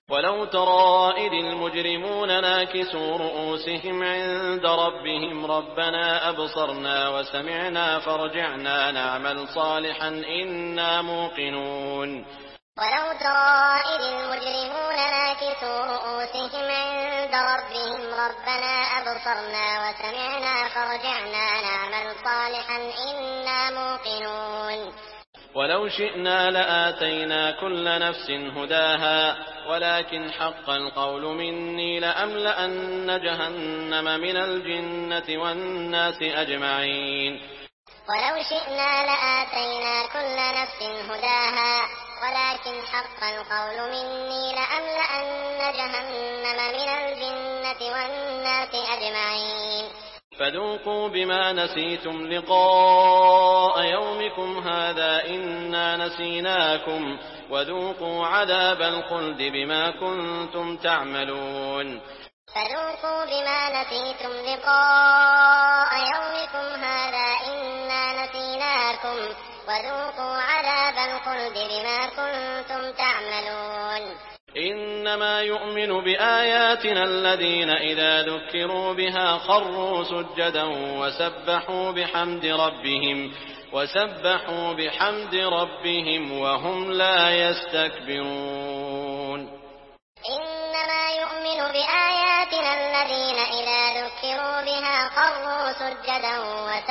ولو ترى إذ المجرمون ناكسوا رؤوسهم عند ربهم ربنا أبصرنا وسمعنا فارجعنا نعمل صالحا إنا موقنون. ولو ترى إذ المجرمون ناكسوا رؤوسهم عند ربهم ربنا أبصرنا وسمعنا فارجعنا نعمل صالحا إنا موقنون. ولو شئنا لآتينا كل نفس هداها ولكن حق القول مني لأملأن جهنم من الجنة والناس أجمعين. ولو شئنا لآتينا كل نفس هداها ولكن حق القول مني لأملأن جهنم من الجنة والناس أجمعين. فذوقوا بما نسيتم لقاء يومكم هذا إنا نسيناكم وذوقوا عذاب الخلد بما كنتم تعملون. فذوقوا بما نسيتم لقاء يومكم هذا إنا نسيناكم وذوقوا عذاب الخلد بما كنتم تعملون. إنما يؤمن بآياتنا الذين إذا ذكروا بها خروا سجدا وسبحوا بحمد ربهم وهم لا يستكبرون. إنما يؤمن بآياتنا الذين إذا ذكروا بها خروا سجدا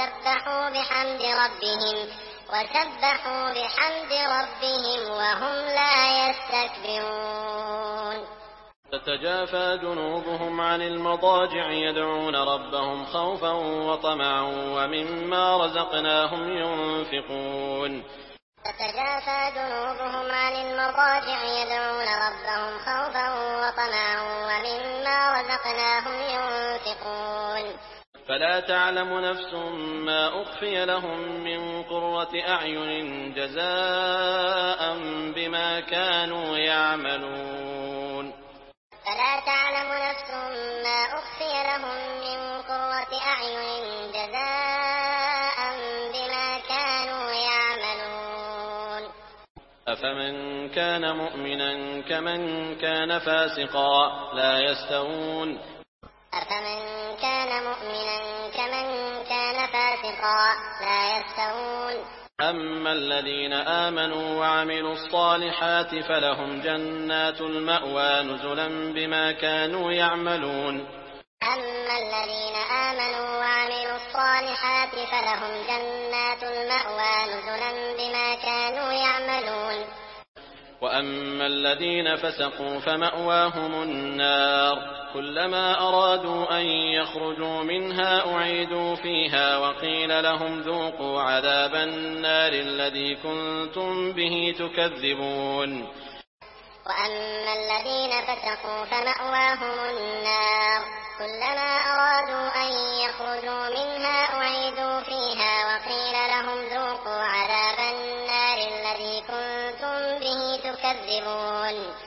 وسبحوا بحمد ربهم وهم لا يستكبرون. تتجافى جنوبهم عن المضاجع يدعون ربهم خوفا وطمعا ومما رزقناهم ينفقون. تتجافى جنوبهم عن المضاجع يدعون ربهم خوفا وطمعا ومما رزقناهم ينفقون. فلا تعلم نفس ما أخفي لهم من قرة أعين جزاء بما كانوا يعملون. فلا تعلم نفس ما أخفي لهم من قرة أعين جزاء بما كانوا يعملون. أفمن كان مؤمنا كمن كان فاسقا لا يستوون. أفمن كان مؤمنا كمن كان فاسقا لا يستوون. أما الذين آمنوا وعملوا الصالحات فلهم جنات المأوى نزلا بما كانوا يعملون. أما الذين آمنوا وعملوا الصالحات فلهم جنات المأوى نزلا بما كانوا يعملون. وأما الذين فسقوا فمأواهم النار كلما أرادوا أن يخرجوا منها أعيدوا فيها وقيل لهم ذوقوا عذاب النار الذي كنتم به تكذبون. وأما الذين فسقوا فمأواهم النار كلما أرادوا أن يخرجوا منها أعيدوا فيها وقيل لهم ذوقوا عذاب النار الذي كنتم به تكذبون.